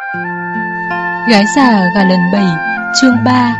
Gái già gà lần 7, chương 3.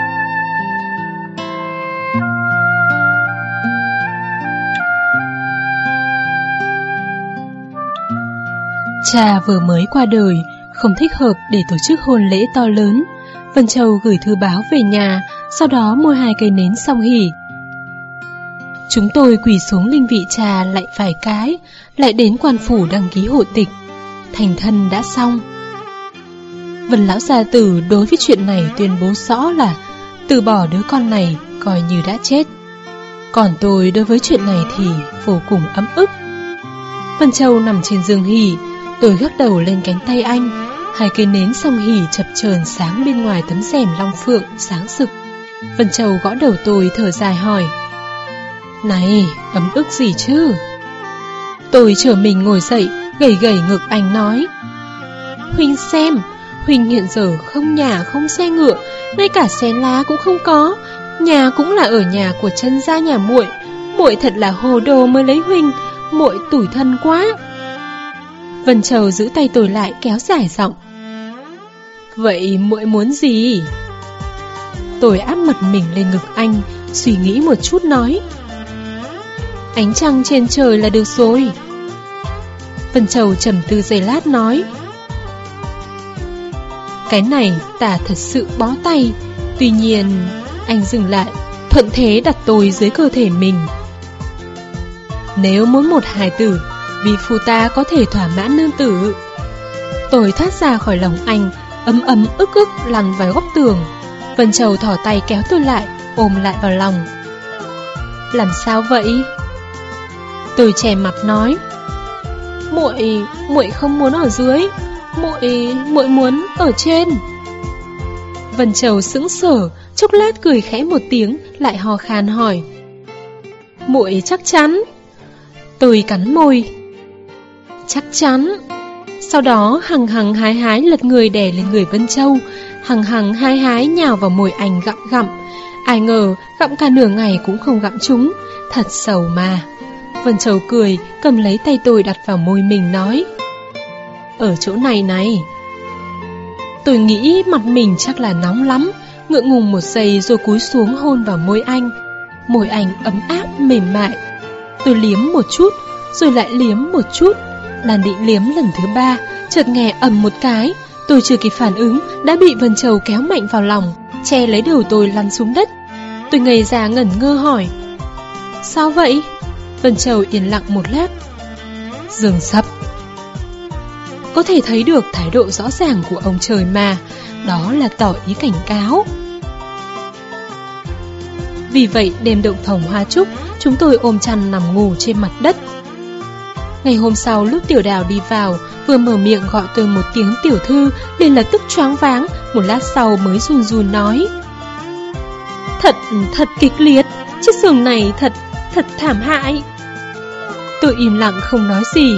Cha vừa mới qua đời, không thích hợp để tổ chức hôn lễ to lớn. Vân Châu gửi thư báo về nhà, sau đó mua 2 cây nến song hỷ. Chúng tôi quỳ xuống linh vị cha lại vài cái, lại đến quan phủ đăng ký hộ tịch. Thành thân đã xong. Vân lão gia tử đối với chuyện này tuyên bố rõ là từ bỏ đứa con này coi như đã chết. Còn tôi đối với chuyện này thì vô cùng ấm ức. Vân Châu nằm trên giường hỉ, tôi gác đầu lên cánh tay anh. 2 cây nến song hỉ chập chờn sáng bên ngoài tấm rèm long phượng sáng rực. Vân Châu gõ đầu tôi thở dài hỏi: "Này, ấm ức gì chứ?" Tôi trở mình ngồi dậy, gẩy gẩy ngực anh nói: "Huynh xem, Huynh hiện giờ không nhà không xe ngựa, ngay cả xe lá cũng không có. Nhà cũng là ở nhà của chân gia nhà muội. Muội thật là hồ đồ mới lấy Huynh, muội tủi thân quá." Vân Châu giữ tay tôi lại kéo dài giọng: "Vậy muội muốn gì?" Tôi áp mặt mình lên ngực anh, suy nghĩ một chút nói: "Ánh trăng trên trời là được rồi." Vân Châu trầm tư giây lát nói: "Cái này ta thật sự bó tay. Tuy nhiên..." Anh dừng lại, thuận thế đặt tôi dưới cơ thể mình. "Nếu muốn một hài tử, vì phu ta có thể thỏa mãn nương tử." Tôi thoát ra khỏi lòng anh, ấm ấm ức ức lăn vào góc tường. Vân Châu thỏ tay kéo tôi lại, ôm lại vào lòng. "Làm sao vậy?" Tôi che mặt nói: Muội không muốn ở dưới, muội muốn ở trên." Vân Châu sững sờ, chốc lát cười khẽ một tiếng, lại ho khan hỏi: "Muội chắc chắn?" Tôi cắn môi: "Chắc chắn." Sau đó hằng hằng hái hái lật người đè lên người Vân Châu, hằng hằng hái hái nhào vào môi anh gặm gặm. Ai ngờ gặm cả nửa ngày cũng không gặm trúng, thật sầu mà. Vân Châu cười, cầm lấy tay tôi đặt vào môi mình nói: "Ở chỗ này này." Tôi nghĩ mặt mình chắc là nóng lắm, ngượng ngùng một giây rồi cúi xuống hôn vào môi anh. Môi anh ấm áp mềm mại. Tôi liếm một chút, rồi lại liếm một chút. Đang định liếm lần thứ 3, chợt nghe ầm một cái. Tôi chưa kịp phản ứng đã bị Vân Châu kéo mạnh vào lòng, che lấy đầu tôi lăn xuống đất. Tôi ngây ra ngẩn ngơ hỏi: "Sao vậy?" Vân Châu yên lặng một lát: "Giường sập." Có thể thấy được thái độ rõ ràng của ông trời mà, đó là tỏ ý cảnh cáo. Vì vậy đêm động phòng Hoa Trúc, chúng tôi ôm chăn nằm ngủ trên mặt đất. Ngày hôm sau lúc Tiểu Đào đi vào, vừa mở miệng gọi tôi một tiếng tiểu thư, liền lập tức choáng váng, một lát sau mới run run nói: Thật kịch liệt, chiếc giường này thật thảm hại." Tôi im lặng không nói gì.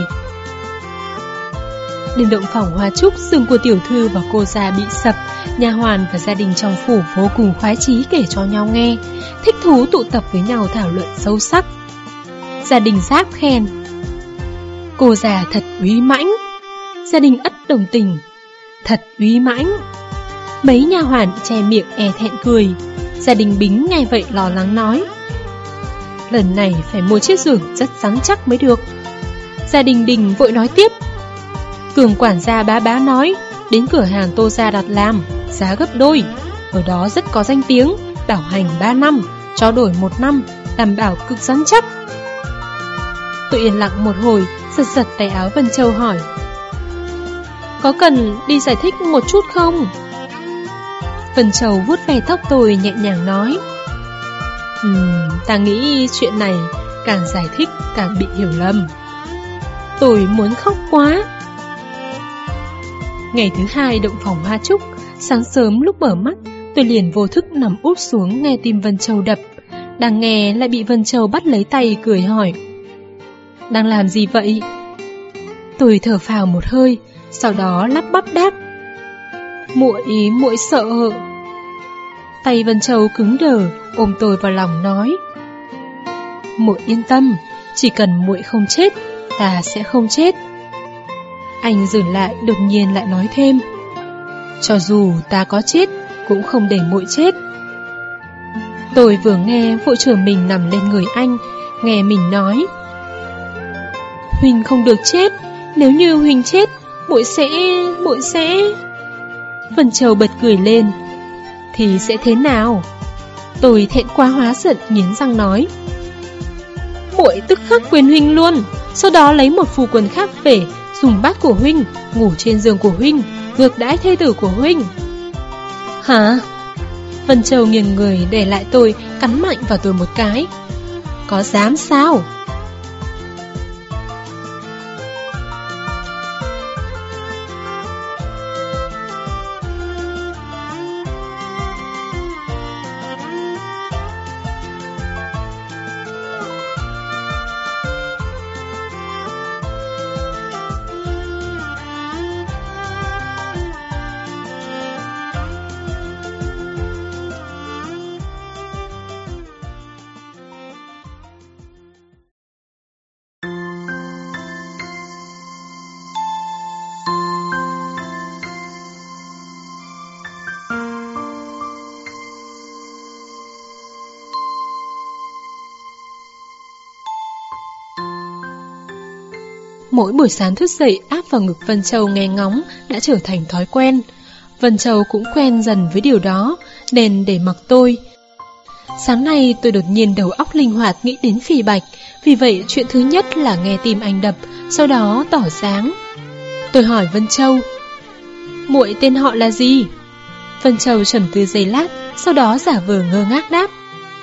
Đêm động phòng Hoa Trúc, giường của tiểu thư và cô già bị sập. Nha hoàn và gia đình trong phủ vô cùng khoái chí kể cho nhau nghe, thích thú tụ tập với nhau thảo luận sâu sắc. Gia đình Giáp khen: "Cô già thật uy mãnh." Gia đình Ất đồng tình: "Thật uy mãnh." Mấy nha hoàn che miệng e thẹn cười. Gia đình Bính nghe vậy lo lắng nói: "Lần này phải mua chiếc giường rất rắn chắc mới được." Gia đình Đình vội nói tiếp: "Cường quản gia bá nói, đến cửa hàng Tô gia đặt làm, giá gấp đôi. Ở đó rất có danh tiếng, bảo hành 3 năm, cho đổi 1 năm, đảm bảo cực rắn chắc." Tôi yên lặng một hồi, giật tay áo Vân Châu hỏi: "Có cần đi giải thích một chút không?" Vân Châu vuốt ve tóc tôi nhẹ nhàng nói: Ta nghĩ chuyện này càng giải thích càng bị hiểu lầm." Tôi muốn khóc quá. Ngày thứ 2 động phòng Hoa Trúc, sáng sớm lúc mở mắt, tôi liền vô thức nằm úp xuống nghe tim Vân Châu đập. Đang nghe lại bị Vân Châu bắt lấy tay cười hỏi: "Đang làm gì vậy?" Tôi thở phào một hơi, sau đó lắp bắp đáp: Muội sợ." Tay Vân Châu cứng đờ, ôm tôi vào lòng nói: "Muội yên tâm, chỉ cần muội không chết, ta sẽ không chết." Anh dừng lại, đột nhiên lại nói thêm: Cho dù ta có chết, cũng không để muội chết. Tôi vừa nghe vội trở mình nằm lên người anh, nghe mình nói: Huỳnh không được chết, nếu như Huỳnh chết, muội sẽ... Vân Châu bật cười lên: Thì sẽ thế nào? Tôi thẹn quá hóa giận nghiến răng nói: Muội tức khắc quên Huỳnh luôn, sau đó lấy một phu quân khác về, dùng bát của Huỳnh, ngủ trên giường của Huỳnh, ngược đãi thê tử của Huỳnh. Hả? Vân Châu nghiêng người để lại tôi, cắn mạnh vào tôi một cái. Có dám sao? Mỗi buổi sáng thức dậy áp vào ngực Vân Châu nghe ngóng đã trở thành thói quen. Vân Châu cũng quen dần với điều đó, nên để mặc tôi. Sáng nay tôi đột nhiên đầu óc linh hoạt nghĩ đến Phỉ Bạch, vì vậy chuyện thứ nhất là nghe tim anh đập, sau đó tỏ dáng. Tôi hỏi Vân Châu: Muội tên họ là gì? Vân Châu trầm tư giây lát, sau đó giả vờ ngơ ngác đáp: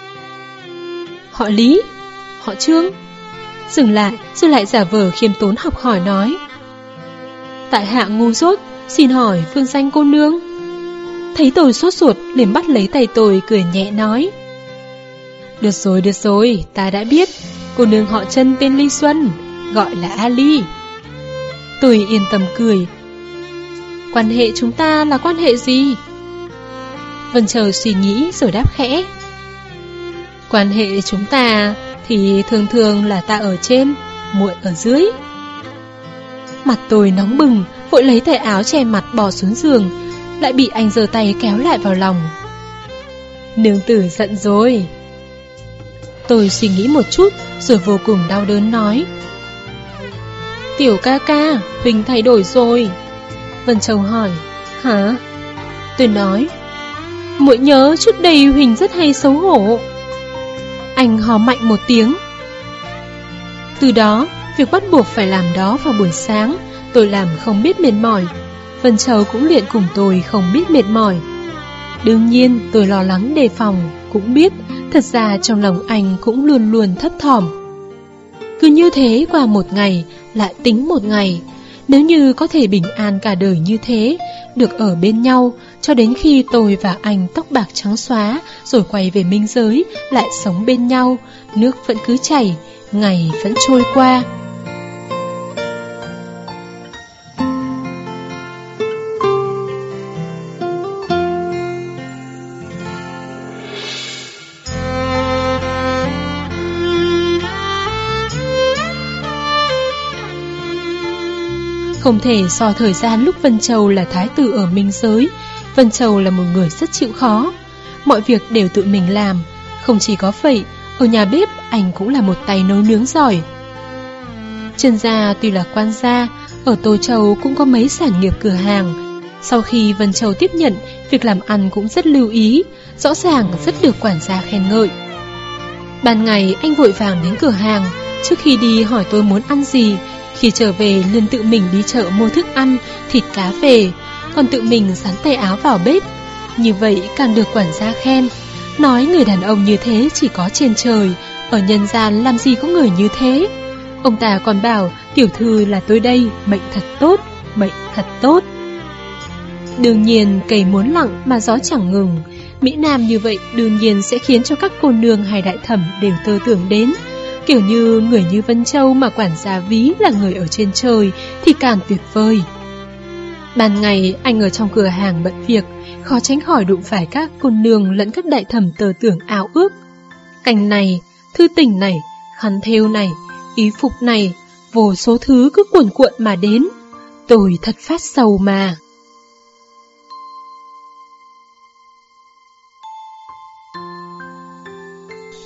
Họ Lý, họ Trương. Dừng lại, rồi lại giả vờ khiêm tốn học hỏi nói: Tại hạ ngu dốt, xin hỏi phương danh cô nương. Thấy tôi sốt ruột, liền bắt lấy tay tôi cười nhẹ nói: Được rồi, ta đã biết. Cô nương họ Trân tên Ly Xuân, gọi là Ali. Tôi yên tâm cười: Quan hệ chúng ta là quan hệ gì? Vân Châu suy nghĩ rồi đáp khẽ: Quan hệ chúng ta thì thường là ta ở trên, muội ở dưới. Mặt tôi nóng bừng, vội lấy tay áo che mặt bỏ xuống giường, lại bị anh giơ tay kéo lại vào lòng. Nương tử giận rồi. Tôi suy nghĩ một chút rồi vô cùng đau đớn nói: Tiểu ca ca, Huỳnh thay đổi rồi. Vân Châu hỏi: Hả? Tôi nói: Muội nhớ trước đây Huỳnh rất hay xấu hổ. Anh hò mạnh một tiếng. Từ đó, việc bắt buộc phải làm đó vào buổi sáng, tôi làm không biết mệt mỏi. Vân Châu cũng luyện cùng tôi không biết mệt mỏi. Đương nhiên tôi lo lắng đề phòng, cũng biết thật ra trong lòng anh cũng luôn luôn thấp thỏm. Cứ như thế qua một ngày, lại tính một ngày. Nếu như có thể bình an cả đời như thế, được ở bên nhau cho đến khi tôi và anh tóc bạc trắng xóa, rồi quay về minh giới, lại sống bên nhau, nước vẫn cứ chảy, ngày vẫn trôi qua. Không thể so thời gian lúc Vân Châu là thái tử ở minh giới. Vân Châu là một người rất chịu khó, mọi việc đều tự mình làm. Không chỉ có vậy, ở nhà bếp anh cũng là một tay nấu nướng giỏi. Trần gia tuy là quan gia, ở Tô Châu cũng có mấy sản nghiệp cửa hàng. Sau khi Vân Châu tiếp nhận, việc làm ăn cũng rất lưu ý, rõ ràng rất được quản gia khen ngợi. Ban ngày anh vội vàng đến cửa hàng, trước khi đi hỏi tôi muốn ăn gì. Khi trở về liền tự mình đi chợ mua thức ăn, thịt cá về, còn tự mình sắn tay áo vào bếp. Như vậy càng được quản gia khen, nói người đàn ông như thế chỉ có trên trời, ở nhân gian làm gì có người như thế. Ông ta còn bảo tiểu thư là tôi đây, mệnh thật tốt, mệnh thật tốt. Đương nhiên cây muốn lặng mà gió chẳng ngừng. Mỹ Nam như vậy đương nhiên sẽ khiến cho các cô nương hay đại thẩm đều tơ tưởng đến. Kiểu như người như Vân Châu mà quản gia ví là người ở trên trời thì càng tuyệt vời. Ban ngày anh ở trong cửa hàng bận việc, khó tránh khỏi đụng phải các cô nương lẫn các đại thẩm tơ tưởng ảo ước. Cành này, thư tình này, khăn thêu này, y phục này, vô số thứ cứ cuồn cuộn mà đến. Tôi thật phát sầu mà.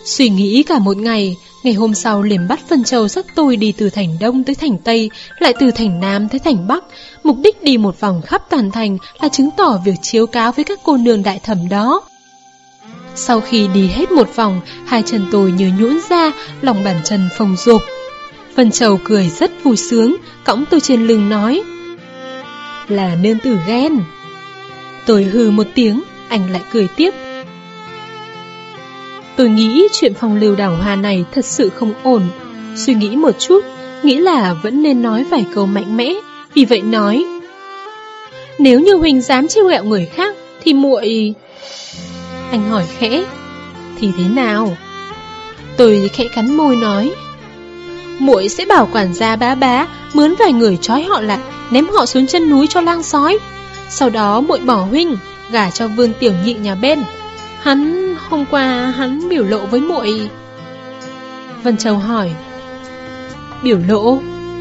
Suy nghĩ cả một ngày, ngày hôm sau liền bắt Vân Châu dắt tôi đi từ thành Đông tới thành Tây, lại từ thành Nam tới thành Bắc. Mục đích đi một vòng khắp toàn thành là chứng tỏ việc chiếu cáo với các cô nương đại thẩm đó. Sau khi đi hết một vòng, hai chân tôi như nhũn ra, lòng bàn chân phồng rộp. Vân Châu cười rất vui sướng, cõng tôi trên lưng nói: "Là nương tử ghen." Tôi hừ một tiếng, anh lại cười tiếp. Tôi nghĩ chuyện phong lưu đào hoa này thật sự không ổn. Suy nghĩ một chút, nghĩ là vẫn nên nói vài câu mạnh mẽ, vì vậy nói: "Nếu như Huỳnh dám trêu ghẹo người khác thì muội..." Anh hỏi khẽ: "Thì thế nào?" Tôi khẽ cắn môi nói: "Muội sẽ bảo quản gia bá mướn vài người trói họ lại, ném họ xuống chân núi cho lang sói. Sau đó muội bỏ Huynh, gả cho Vương tiểu nhị nhà bên. Hôm qua hắn biểu lộ với muội." Vân Châu hỏi: "Biểu lộ?"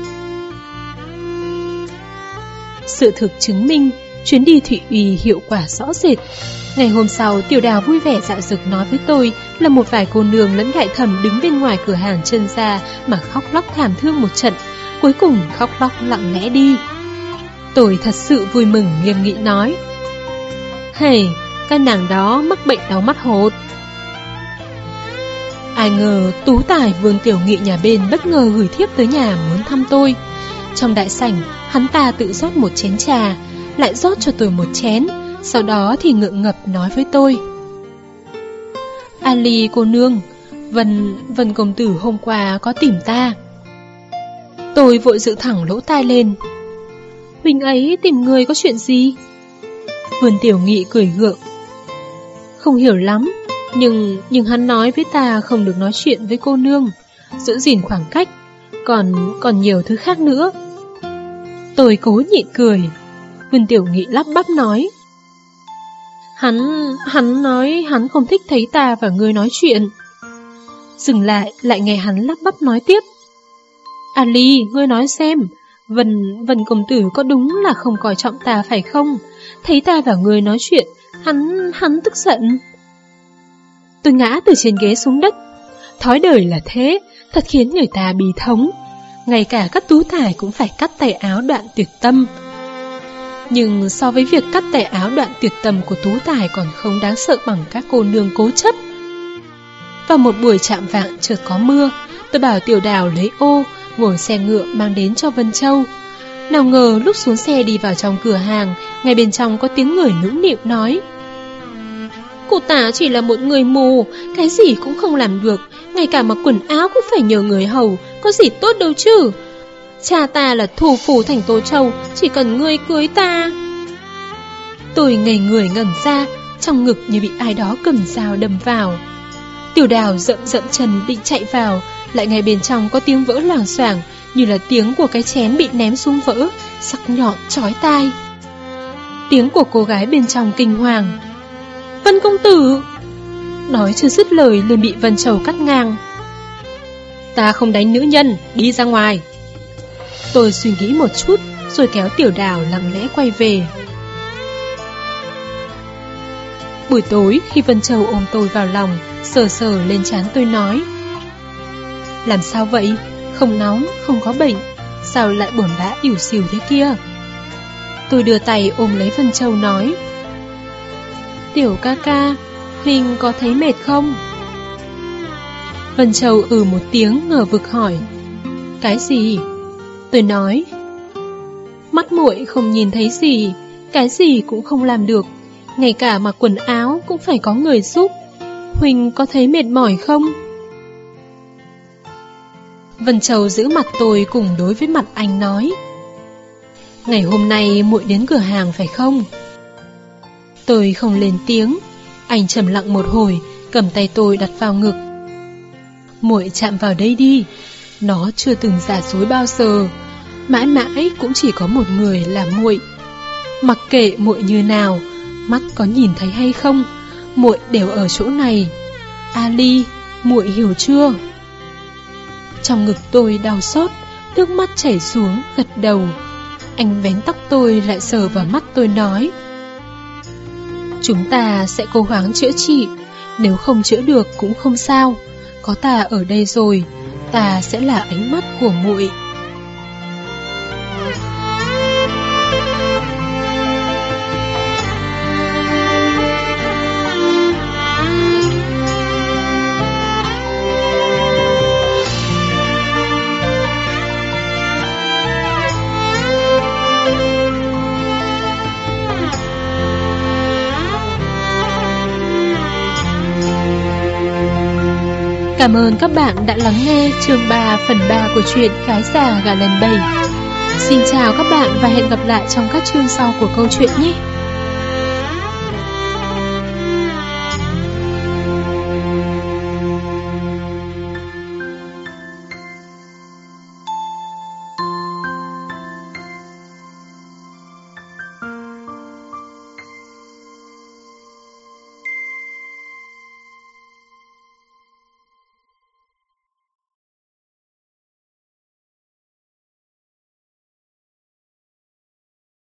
Sự thực chứng minh chuyến đi Thụy Uy hiệu quả rõ rệt. Ngày hôm sau, Tiểu Đào vui vẻ dạo dực nói với tôi là một vài cô nương lẫn đại thẩm đứng bên ngoài cửa hàng Chân Gia mà khóc lóc thảm thương một trận, cuối cùng khóc lóc lặng lẽ đi. Tôi thật sự vui mừng, nghiêm nghị nói: "Hề, các nàng đó mắc bệnh đau mắt hột." Ai ngờ tú tài Vương tiểu nghị nhà bên bất ngờ gửi thiếp tới nhà muốn thăm tôi. Trong đại sảnh, hắn ta tự rót một chén trà, lại rót cho tôi một chén, sau đó thì ngượng ngập nói với tôi: "Ali cô nương, Vân công tử hôm qua có tìm ta." Tôi vội dựng thẳng lỗ tai lên: "Huynh ấy tìm người có chuyện gì?" Vương tiểu nghị cười gượng: "Không hiểu lắm, nhưng hắn nói với ta không được nói chuyện với cô nương, giữ gìn khoảng cách, còn nhiều thứ khác nữa." Tôi cố nhịn cười. Vương tiểu nghị lắp bắp nói: Hắn nói hắn không thích thấy ta và ngươi nói chuyện." Dừng lại nghe hắn lắp bắp nói tiếp: "Ali, ngươi nói xem, Vân công tử có đúng là không coi trọng ta phải không? Thấy ta và ngươi nói chuyện, hắn tức giận." Tôi ngã từ trên ghế xuống đất. Thói đời là thế, thật khiến người ta bi thống. Ngay cả các tú tài cũng phải cắt tay áo đoạn tuyệt tâm. Nhưng so với việc cắt tay áo đoạn tuyệt tâm của tú tài còn không đáng sợ bằng các cô nương cố chấp. Vào một buổi chạm vạng chợt có mưa, tôi bảo Tiểu Đào lấy ô, ngồi xe ngựa mang đến cho Vân Châu. Nào ngờ lúc xuống xe đi vào trong cửa hàng, ngay bên trong có tiếng người nũng nịu nói: "Cô ta chỉ là một người mù, cái gì cũng không làm được, ngay cả mặc quần áo cũng phải nhờ người hầu, có gì tốt đâu chứ. Cha ta là thủ phủ thành Tô Châu, chỉ cần ngươi cưới ta." Tôi ngây người ngẩn ra, trong ngực như bị ai đó cầm dao đâm vào. Tiểu Đào dậm chân định chạy vào, lại ngay bên trong có tiếng vỡ loảng xoảng, như là tiếng của cái chén bị ném xuống vỡ, sắc nhọn chói tai. Tiếng của cô gái bên trong kinh hoàng: "Vân công tử!" Nói chưa dứt lời liền bị Vân Châu cắt ngang: "Ta không đánh nữ nhân, đi ra ngoài." Tôi suy nghĩ một chút, rồi kéo Tiểu Đào lặng lẽ quay về. Buổi tối, khi Vân Châu ôm tôi vào lòng, sờ lên trán tôi nói: "Làm sao vậy? Không nóng, không có bệnh, sao lại buồn bã ỉu xìu thế kia?" Tôi đưa tay ôm lấy Vân Châu nói: "Tiểu ca ca, Huynh có thấy mệt không?" Vân Châu một tiếng ngờ vực hỏi: "Cái gì?" Tôi nói: "Mắt muội không nhìn thấy gì, cái gì cũng không làm được, ngay cả mặc quần áo cũng phải có người giúp. Huynh có thấy mệt mỏi không?" Vân Châu giữ mặt tôi cùng đối với mặt anh nói: "Ngày hôm nay muội đến cửa hàng phải không?" Tôi không lên tiếng. Anh trầm lặng một hồi, cầm tay tôi đặt vào ngực: "Muội chạm vào đây đi. Nó chưa từng giả dối bao giờ, mãi mãi cũng chỉ có một người là muội. Mặc kệ muội như nào, mắt có nhìn thấy hay không, muội đều ở chỗ này. Ali, muội hiểu chưa?" Trong ngực tôi đau xót, nước mắt chảy xuống, gật đầu. Anh vén tóc tôi lại sờ vào mắt tôi nói: "Chúng ta sẽ cố gắng chữa trị, nếu không chữa được cũng không sao. có ta ở đây rồi, ta sẽ là ánh mắt của muội. Cảm ơn các bạn đã lắng nghe chương 3 phần 3 của truyện Gái già gả lần 7. Xin chào các bạn và hẹn gặp lại trong các chương sau của câu chuyện nhé!